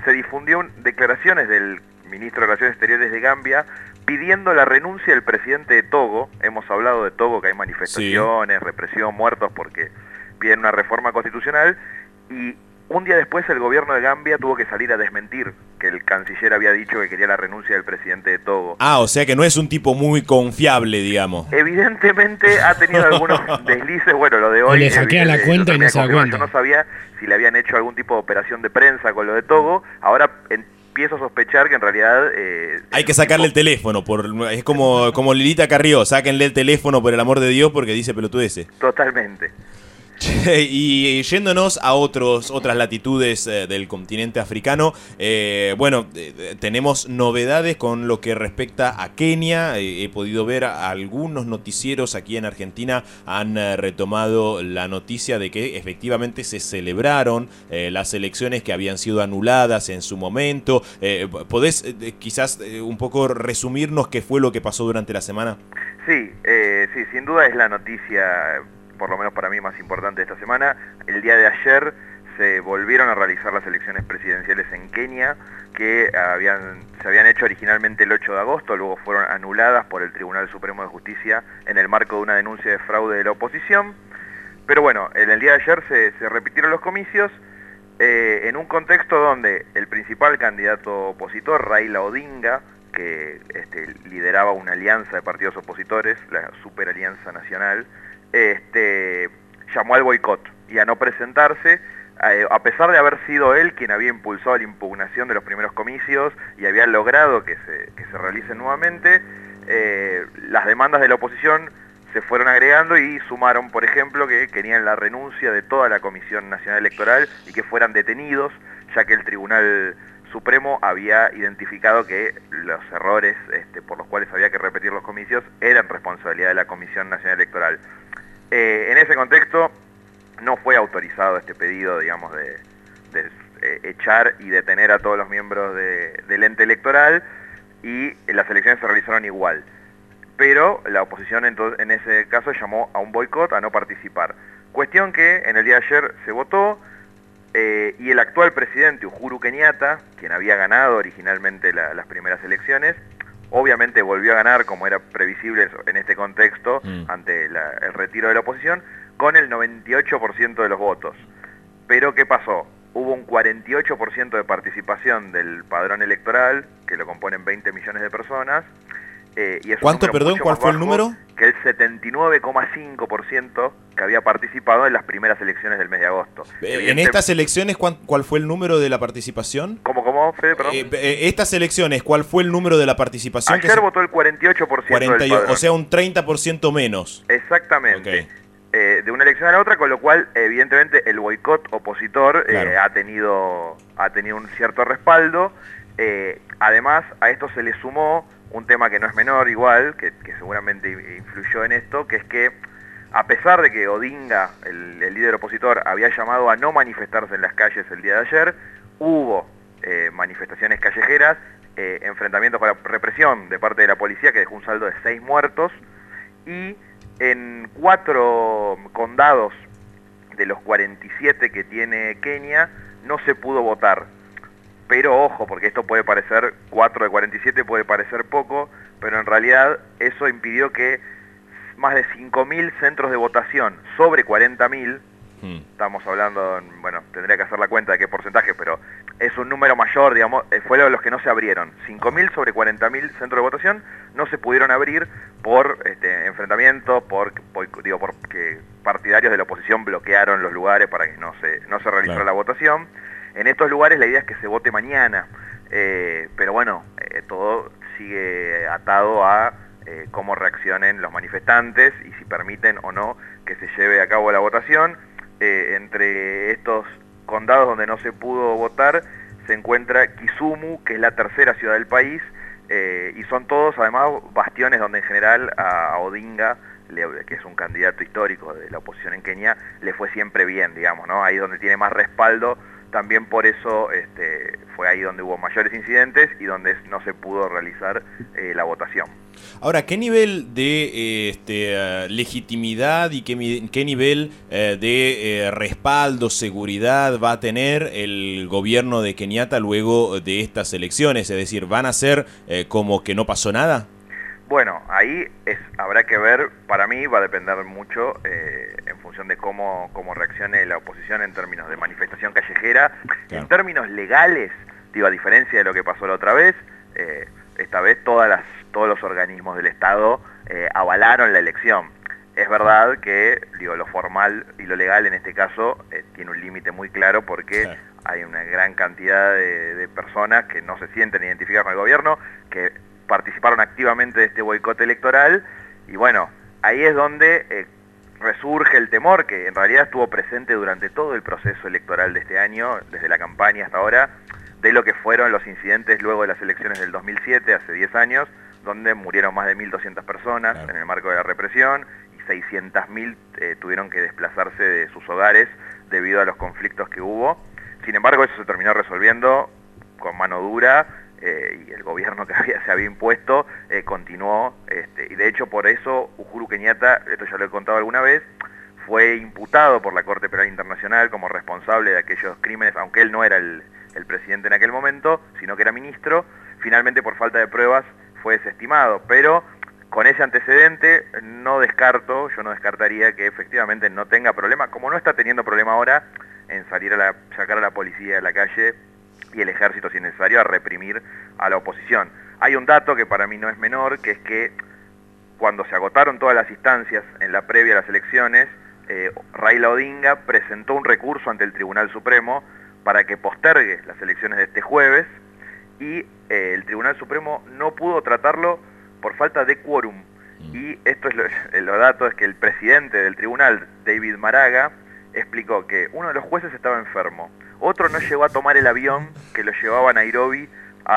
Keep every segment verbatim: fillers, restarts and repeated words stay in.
se difundió declaraciones del ministro de Relaciones Exteriores de Gambia pidiendo la renuncia del presidente de Togo. Hemos hablado de Togo, que hay manifestaciones, sí, represión, muertos porque piden una reforma constitucional, y un día después el gobierno de Gambia tuvo que salir a desmentir que el canciller había dicho que quería la renuncia del presidente de Togo. Ah, o sea que no es un tipo muy confiable, digamos. Evidentemente ha tenido algunos deslices, bueno, lo de hoy... O le hackea la cuenta y no se da cuenta. Yo no sabía si le habían hecho algún tipo de operación de prensa con lo de Togo, ahora empiezo a sospechar que en realidad... Eh, Hay que sacarle tipo... el teléfono, por, es como, como Lilita Carrió, sáquenle el teléfono por el amor de Dios porque dice pelotudeces. Totalmente. Y yéndonos a otros, otras latitudes eh, del continente africano, eh, bueno, eh, tenemos novedades con lo que respecta a Kenia. Eh, he podido ver a algunos noticieros aquí en Argentina han eh, retomado la noticia de que efectivamente se celebraron eh, las elecciones que habían sido anuladas en su momento. Eh, ¿Podés eh, quizás eh, un poco resumirnos qué fue lo que pasó durante la semana? Sí, eh, sí, sin duda es la noticia, por lo menos para mí, más importante de esta semana. El día de ayer se volvieron a realizar las elecciones presidenciales en Kenia, que habían, se habían hecho originalmente el ocho de agosto, luego fueron anuladas por el Tribunal Supremo de Justicia en el marco de una denuncia de fraude de la oposición. Pero bueno, en el día de ayer se, se repitieron los comicios eh, en un contexto donde el principal candidato opositor, Raila Odinga, que este, lideraba una alianza de partidos opositores, la Super Alianza Nacional, Este, llamó al boicot y a no presentarse, eh, a pesar de haber sido él quien había impulsado la impugnación de los primeros comicios y había logrado que se, que se realicen nuevamente. Eh, las demandas de la oposición se fueron agregando y sumaron, por ejemplo, que querían la renuncia de toda la Comisión Nacional Electoral y que fueran detenidos, ya que el Tribunal Supremo había identificado que los errores este, por los cuales había que repetir los comicios eran responsabilidad de la Comisión Nacional Electoral. Eh, en ese contexto no fue autorizado este pedido, digamos, de, de eh, echar y detener a todos los miembros de, del ente electoral, y las elecciones se realizaron igual. Pero la oposición entonces, en ese caso llamó a un boicot, a no participar. Cuestión que en el día de ayer se votó eh, y el actual presidente Uhuru Kenyatta, quien había ganado originalmente la, las primeras elecciones, obviamente volvió a ganar, como era previsible en este contexto, mm. ante la, el retiro de la oposición, con el noventa y ocho por ciento de los votos. Pero ¿qué pasó? Hubo un cuarenta y ocho por ciento de participación del padrón electoral, que lo componen veinte millones de personas. Eh, y es ¿Cuánto, perdón? ¿Cuál fue el número? Que el setenta y nueve coma cinco por ciento que había participado en las primeras elecciones del mes de agosto. Eh, ¿En estas elecciones cuál, cuál fue el número de la participación? ¿Cómo, cómo, Fede, perdón? Eh, eh, estas elecciones, ¿cuál fue el número de la participación? Ayer que se... votó el cuarenta y ocho por ciento cuarenta, del padrón. O sea, un treinta por ciento menos. Exactamente. Okay. Eh, de una elección a la otra, con lo cual, evidentemente, el boicot opositor claro. eh, ha, tenido, ha tenido un cierto respaldo. Eh, además, a esto se le sumó un tema que no es menor igual, que, que seguramente influyó en esto, que es que a pesar de que Odinga, el, el líder opositor, había llamado a no manifestarse en las calles el día de ayer, hubo eh, manifestaciones callejeras, eh, enfrentamientos con la represión de parte de la policía, que dejó un saldo de seis muertos, y en cuatro condados de los cuarenta y siete que tiene Kenia no se pudo votar. Pero ojo, porque esto puede parecer, cuatro de cuarenta y siete puede parecer poco, pero en realidad eso impidió que más de cinco mil centros de votación sobre cuarenta mil, hmm. estamos hablando, bueno, tendría que hacer la cuenta de qué porcentaje, pero es un número mayor, digamos, fue de los que no se abrieron. cinco mil sobre cuarenta mil centros de votación no se pudieron abrir por este, enfrentamientos, por, por, digo, porque partidarios de la oposición bloquearon los lugares para que no se, no se realizara claro. la votación. En estos lugares la idea es que se vote mañana, eh, pero bueno, eh, todo sigue atado a eh, cómo reaccionen los manifestantes y si permiten o no que se lleve a cabo la votación. Eh, entre estos condados donde no se pudo votar se encuentra Kisumu, que es la tercera ciudad del país, eh, y son todos además bastiones donde en general a, a Odinga, le, que es un candidato histórico de la oposición en Kenia, le fue siempre bien, digamos, ¿no? Ahí es donde tiene más respaldo también por eso este, fue ahí donde hubo mayores incidentes y donde no se pudo realizar eh, la votación. Ahora, ¿qué nivel de eh, este, uh, legitimidad y qué, qué nivel eh, de eh, respaldo, seguridad va a tener el gobierno de Kenyatta luego de estas elecciones? Es decir, ¿van a ser eh, como que no pasó nada? Bueno, ahí es, habrá que ver, para mí va a depender mucho eh, en función de cómo, cómo reaccione la oposición en términos de manifestación callejera. Claro. En términos legales, digo, a diferencia de lo que pasó la otra vez, eh, esta vez todas las, todos los organismos del Estado eh, avalaron la elección. Es verdad que digo, lo formal y lo legal en este caso eh, tiene un límite muy claro porque sí. hay una gran cantidad de, de personas que no se sienten identificadas con el gobierno, que participaron activamente de este boicot electoral y bueno, ahí es donde eh, resurge el temor que en realidad estuvo presente durante todo el proceso electoral de este año, desde la campaña hasta ahora, de lo que fueron los incidentes luego de las elecciones del dos mil siete, hace diez años, donde murieron más de mil doscientas personas claro. en el marco de la represión y seiscientas mil eh, tuvieron que desplazarse de sus hogares debido a los conflictos que hubo. Sin embargo, eso se terminó resolviendo con mano dura eh, y el gobierno que había, se había impuesto eh, continuó este, y de hecho por eso Uhuru Kenyatta, esto ya lo he contado alguna vez, fue imputado por la Corte Penal Internacional como responsable de aquellos crímenes, aunque él no era el, el presidente en aquel momento, sino que era ministro. Finalmente por falta de pruebas fue desestimado, pero con ese antecedente no descarto, yo no descartaría que efectivamente no tenga problema, como no está teniendo problema ahora en salir a la, sacar a la policía de la calle y el ejército si es necesario a reprimir a la oposición. Hay un dato que para mí no es menor, que es que cuando se agotaron todas las instancias en la previa a las elecciones, eh, Raila Odinga presentó un recurso ante el Tribunal Supremo para que postergue las elecciones de este jueves y eh, el Tribunal Supremo no pudo tratarlo por falta de quórum. Y esto es lo, lo dato es que el presidente del tribunal, David Maraga, explicó que uno de los jueces estaba enfermo, otro no llegó a tomar el avión que lo llevaba a Nairobi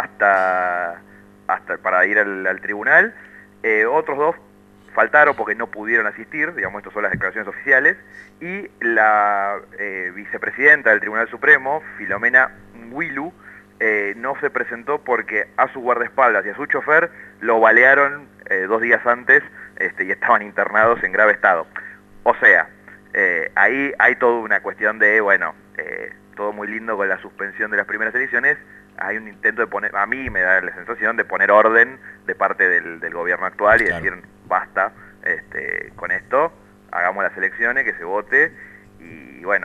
hasta, hasta para ir al, al tribunal, eh, otros dos faltaron porque no pudieron asistir, digamos, estas son las declaraciones oficiales, y la eh, vicepresidenta del Tribunal Supremo, Filomena Mwilu, eh, no se presentó porque a su guardaespaldas y a su chofer lo balearon eh, dos días antes este, y estaban internados en grave estado. O sea, eh, ahí hay toda una cuestión de, bueno, eh, todo muy lindo con la suspensión de las primeras elecciones, hay un intento de poner, a mí me da la sensación de poner orden de parte del, del gobierno actual y claro. decir, basta este, con esto, hagamos las elecciones, que se vote, y bueno,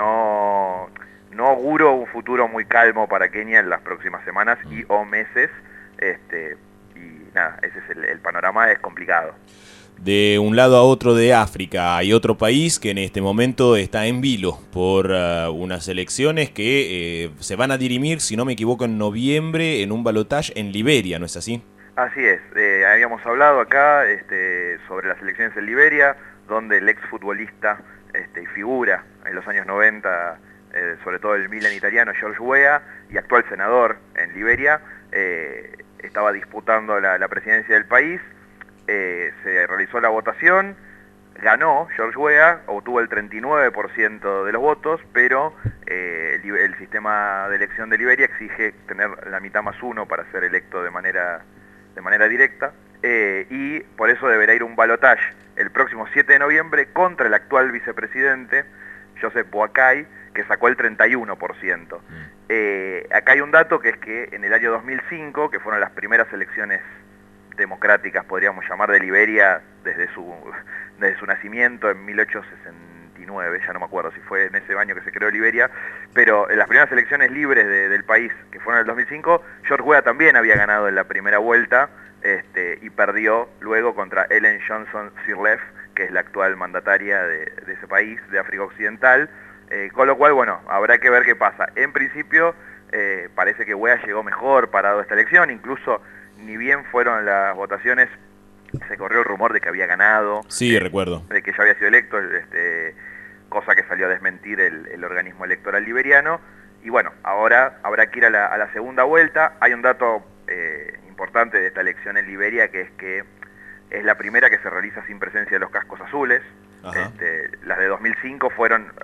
no, no auguro un futuro muy calmo para Kenia en las próximas semanas y o meses, este, y nada, ese es el, el panorama, es complicado. De un lado a otro de África hay otro país que en este momento está en vilo por uh, unas elecciones que eh, se van a dirimir, si no me equivoco, en noviembre en un balotaje en Liberia, ¿no es así? Así es, eh, habíamos hablado acá este, sobre las elecciones en Liberia, donde el exfutbolista este, y figura en los años noventa, eh, sobre todo el Milan italiano, George Weah, y actual senador en Liberia, eh, estaba disputando la, la presidencia del país. Eh, se realizó la votación, ganó George Weah, obtuvo el treinta y nueve por ciento de los votos, pero eh, el, el sistema de elección de Liberia exige tener la mitad más uno para ser electo de manera, de manera directa, eh, y por eso deberá ir un balotaje el próximo siete de noviembre contra el actual vicepresidente, Joseph Boakai, que sacó el treinta y uno por ciento. Eh, acá hay un dato que es que en el año dos mil cinco, que fueron las primeras elecciones democráticas, podríamos llamar, de Liberia desde su, desde su nacimiento en mil ochocientos sesenta y nueve, ya no me acuerdo si fue en ese año que se creó Liberia, pero en las primeras elecciones libres de, del país, que fueron en el dos mil cinco, George Weah también había ganado en la primera vuelta este, y perdió luego contra Ellen Johnson Sirleaf, que es la actual mandataria de, de ese país, de África Occidental, eh, con lo cual, bueno, habrá que ver qué pasa. En principio, eh, parece que Weah llegó mejor parado a esta elección, incluso ni bien fueron las votaciones, se corrió el rumor de que había ganado. Sí, eh, recuerdo. De que ya había sido electo, este, cosa que salió a desmentir el, el organismo electoral liberiano. Y bueno, ahora habrá que ir a la, a la segunda vuelta. Hay un dato eh, importante de esta elección en Liberia, que es que es la primera que se realiza sin presencia de los cascos azules. Este, las de dos mil cinco fueron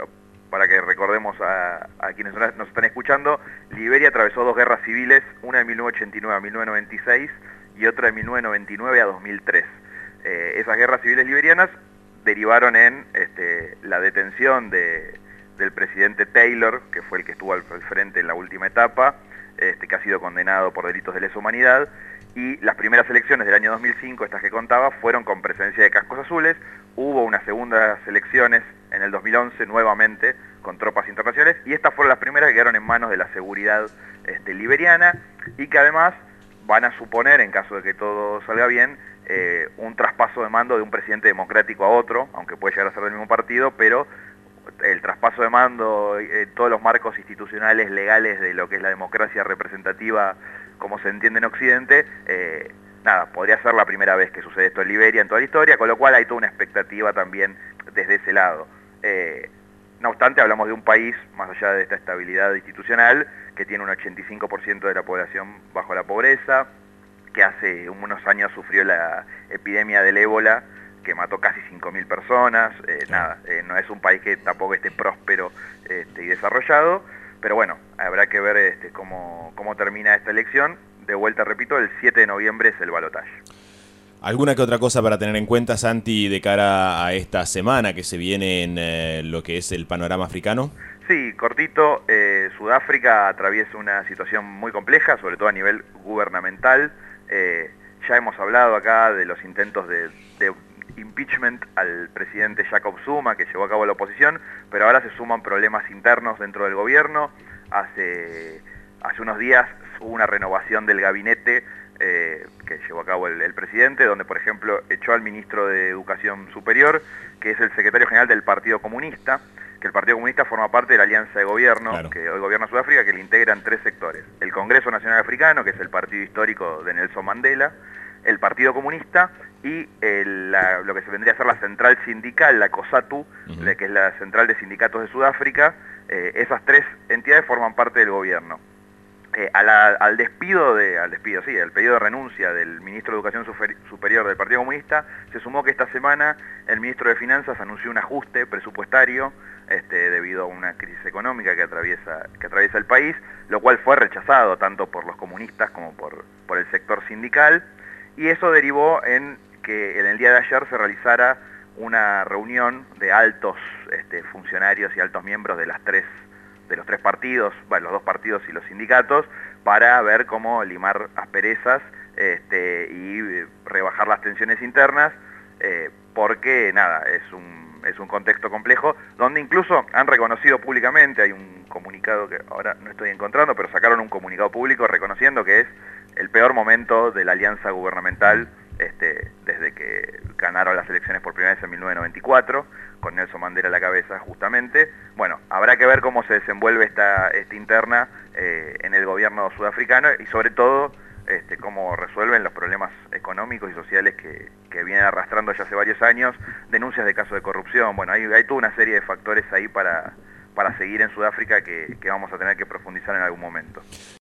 para que recordemos a, a quienes nos están escuchando, Liberia atravesó dos guerras civiles, una de mil novecientos ochenta y nueve a mil novecientos noventa y seis y otra de mil novecientos noventa y nueve a dos mil tres. Eh, esas guerras civiles liberianas derivaron en este, la detención de, del presidente Taylor, que fue el que estuvo al, al frente en la última etapa, este, que ha sido condenado por delitos de lesa humanidad, y las primeras elecciones del año dos mil cinco, estas que contaba, fueron con presencia de cascos azules. Hubo unas segundas elecciones en el dos mil once, nuevamente, con tropas internacionales, y estas fueron las primeras que quedaron en manos de la seguridad este, liberiana, y que además van a suponer, en caso de que todo salga bien, eh, un traspaso de mando de un presidente democrático a otro, aunque puede llegar a ser del mismo partido, pero el traspaso de mando, eh, todos los marcos institucionales, legales de lo que es la democracia representativa, como se entiende en Occidente, eh, nada, podría ser la primera vez que sucede esto en Liberia en toda la historia, con lo cual hay toda una expectativa también desde ese lado. Eh, no obstante, hablamos de un país, más allá de esta estabilidad institucional, que tiene un ochenta y cinco por ciento de la población bajo la pobreza, que hace unos años sufrió la epidemia del ébola, que mató casi cinco mil personas. Eh, nada, eh, no es un país que tampoco esté próspero este, y desarrollado, pero bueno, habrá que ver este, cómo, cómo termina esta elección. De vuelta, repito, el siete de noviembre es el balotaje. ¿Alguna que otra cosa para tener en cuenta, Santi, de cara a esta semana que se viene en eh, lo que es el panorama africano? Sí, cortito, eh, Sudáfrica atraviesa una situación muy compleja, sobre todo a nivel gubernamental. Eh, ya hemos hablado acá de los intentos de, de impeachment al presidente Jacob Zuma, que llevó a cabo la oposición, pero ahora se suman problemas internos dentro del gobierno. Hace, hace unos días hubo una renovación del gabinete eh, que llevó a cabo el, el presidente, donde por ejemplo echó al ministro de Educación Superior, que es el secretario general del Partido Comunista, que el Partido Comunista forma parte de la alianza de gobierno, claro, que hoy gobierna Sudáfrica, que le integran tres sectores: el Congreso Nacional Africano, que es el partido histórico de Nelson Mandela, el Partido Comunista y el, la, lo que se vendría a ser la central sindical, la COSATU, uh-huh. la, que es la central de sindicatos de Sudáfrica. Eh, esas tres entidades forman parte del gobierno. Eh, a la, al despido, de, al despido, sí, al pedido de renuncia del ministro de Educación Super, Superior del Partido Comunista, se sumó que esta semana el ministro de Finanzas anunció un ajuste presupuestario este, debido a una crisis económica que atraviesa, que atraviesa el país, lo cual fue rechazado tanto por los comunistas como por, por el sector sindical, y eso derivó en que en el día de ayer se realizara una reunión de altos este, funcionarios y altos miembros de las tres de los tres partidos, bueno, los dos partidos y los sindicatos, para ver cómo limar asperezas este, y rebajar las tensiones internas, eh, porque nada, es un, es un contexto complejo, donde incluso han reconocido públicamente, hay un comunicado que ahora no estoy encontrando, pero sacaron un comunicado público reconociendo que es el peor momento de la alianza gubernamental este, desde que ganaron las elecciones por primera vez en mil novecientos noventa y cuatro, con Nelson Mandela a la cabeza justamente. Bueno, habrá que ver cómo se desenvuelve esta, esta interna eh, en el gobierno sudafricano y sobre todo este, cómo resuelven los problemas económicos y sociales que, que vienen arrastrando ya hace varios años, denuncias de casos de corrupción. Bueno, hay, hay toda una serie de factores ahí para, para seguir en Sudáfrica que, que vamos a tener que profundizar en algún momento.